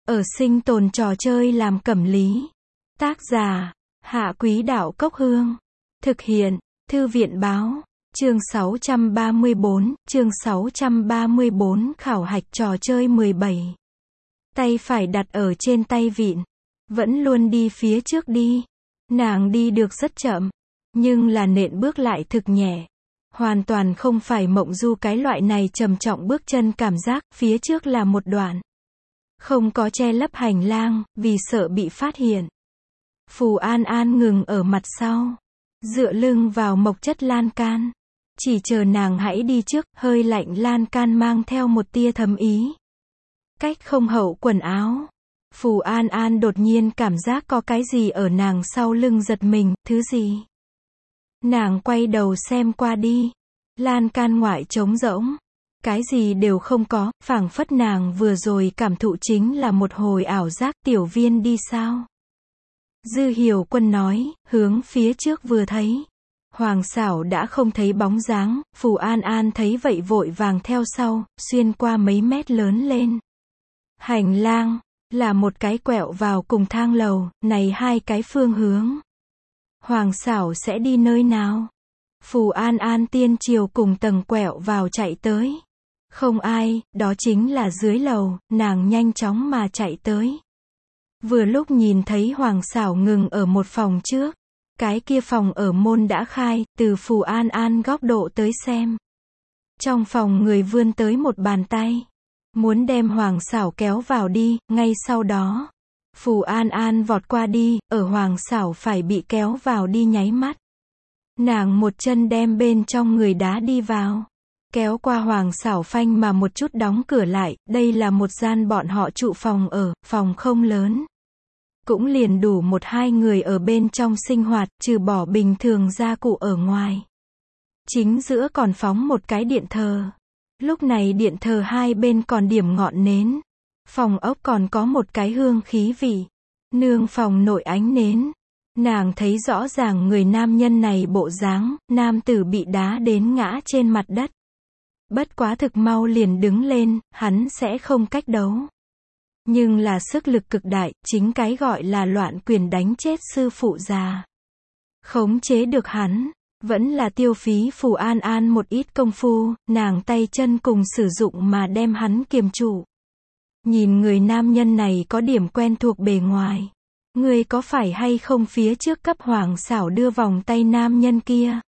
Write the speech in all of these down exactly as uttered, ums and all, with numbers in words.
Ở sinh tồn trò chơi làm cẩm lý. Tác giả, Hạ Quý Đạo Cốc Hương. Thực hiện, Thư viện Báo. Chương sáu trăm ba mươi bốn, chương sáu trăm ba mươi bốn khảo hạch trò chơi mười bảy. Tay phải đặt ở trên tay vịn. Vẫn luôn đi phía trước đi. Nàng đi được rất chậm. Nhưng là nện bước lại thực nhẹ. Hoàn toàn không phải mộng du cái loại này trầm trọng bước chân cảm giác, phía trước là một đoạn. Không có che lấp hành lang, vì sợ bị phát hiện. Phù An An ngừng ở mặt sau. Dựa lưng vào mộc chất lan can. Chỉ chờ nàng hãy đi trước, hơi lạnh lan can mang theo một tia thấm ý. Cách không hậu quần áo. Phù An An đột nhiên cảm giác có cái gì ở nàng sau lưng giật mình, thứ gì? Nàng quay đầu xem qua đi. Lan can ngoại trống rỗng. Cái gì đều không có, phảng phất nàng vừa rồi cảm thụ chính là một hồi ảo giác. Tiểu Viên đi sao? Dư Hiểu Quân nói, hướng phía trước vừa thấy. Hoàng Xảo đã không thấy bóng dáng, Phù An An thấy vậy vội vàng theo sau, xuyên qua mấy mét lớn lên. Hành lang, là một cái quẹo vào cùng thang lầu, này hai cái phương hướng. Hoàng Xảo sẽ đi nơi nào? Phù An An tiên triều cùng tầng quẹo vào chạy tới. Không ai, đó chính là dưới lầu, nàng nhanh chóng mà chạy tới. Vừa lúc nhìn thấy Hoàng Xảo ngừng ở một phòng trước. Cái kia phòng ở môn đã khai, từ Phù An An góc độ tới xem. Trong phòng người vươn tới một bàn tay. Muốn đem Hoàng Xảo kéo vào đi, ngay sau đó. Phù An An vọt qua đi, ở Hoàng Xảo phải bị kéo vào đi nháy mắt. Nàng một chân đem bên trong người đá đi vào. Kéo qua Hoàng Xảo phanh mà một chút đóng cửa lại, đây là một gian bọn họ trụ phòng ở, phòng không lớn. Cũng liền đủ một hai người ở bên trong sinh hoạt, trừ bỏ bình thường gia cụ ở ngoài. Chính giữa còn phóng một cái điện thờ. Lúc này điện thờ hai bên còn điểm ngọn nến. Phòng ốc còn có một cái hương khí vị. Nương phòng nội ánh nến. Nàng thấy rõ ràng người nam nhân này bộ dáng, nam tử bị đá đến ngã trên mặt đất. Bất quá thực mau liền đứng lên, hắn sẽ không cách đấu. Nhưng là sức lực cực đại, chính cái gọi là loạn quyền đánh chết sư phụ già. Khống chế được hắn, vẫn là tiêu phí Phù An An một ít công phu, nàng tay chân cùng sử dụng mà đem hắn kiềm trụ. Nhìn người nam nhân này có điểm quen thuộc bề ngoài. Người có phải hay không phía trước cấp Hoàng Xảo đưa vòng tay nam nhân kia?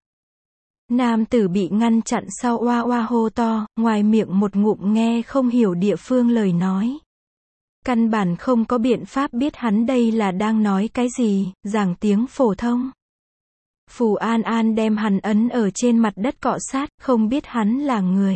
Nam tử bị ngăn chặn sau oa oa hô to, ngoài miệng một ngụm nghe không hiểu địa phương lời nói. Căn bản không có biện pháp biết hắn đây là đang nói cái gì, giảng tiếng phổ thông. Phù An An đem hắn ấn ở trên mặt đất cọ sát, không biết hắn là người,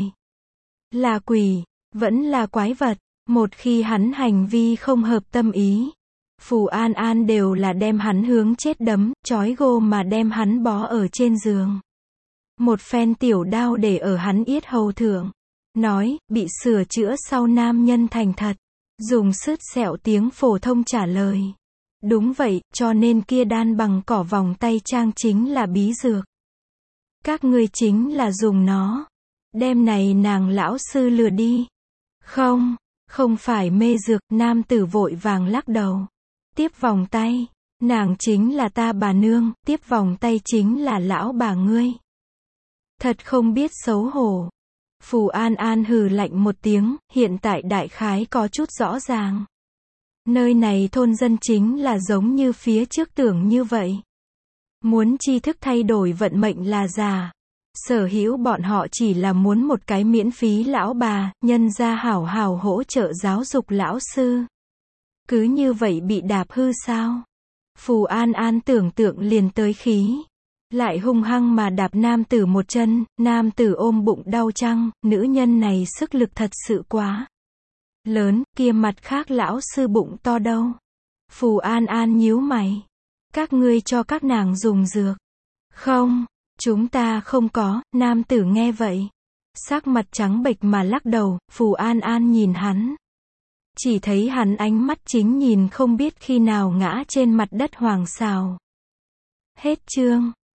là quỷ, vẫn là quái vật. Một khi hắn hành vi không hợp tâm ý, Phù An An đều là đem hắn hướng chết đấm, trói gô mà đem hắn bó ở trên giường. Một phen tiểu đao để ở hắn yết hầu thượng. Nói, bị sửa chữa sau nam nhân thành thật. Dùng sứt sẹo tiếng phổ thông trả lời. Đúng vậy, cho nên kia đan bằng cỏ vòng tay trang chính là bí dược. Các ngươi chính là dùng nó. Đem này nàng lão sư lừa đi. Không, không phải mê dược, nam tử vội vàng lắc đầu. Tiếp vòng tay, nàng chính là ta bà nương, tiếp vòng tay chính là lão bà ngươi. Thật không biết xấu hổ. Phù An An hừ lạnh một tiếng, hiện tại đại khái có chút rõ ràng. Nơi này thôn dân chính là giống như phía trước tưởng như vậy. Muốn tri thức thay đổi vận mệnh là già. Sở hữu bọn họ chỉ là muốn một cái miễn phí lão bà, nhân ra hảo hảo hỗ trợ giáo dục lão sư. Cứ như vậy bị đạp hư sao? Phù An An tưởng tượng liền tới khí. Lại hung hăng mà đạp nam tử một chân, nam tử ôm bụng đau chăng, nữ nhân này sức lực thật sự quá lớn, kia mặt khác lão sư bụng to đâu. Phù An An nhíu mày. Các ngươi cho các nàng dùng dược. Không, chúng ta không có, nam tử nghe vậy. Sắc mặt trắng bệch mà lắc đầu, Phù An An nhìn hắn. Chỉ thấy hắn ánh mắt chính nhìn không biết khi nào ngã trên mặt đất Hoàng Xảo. Hết chương.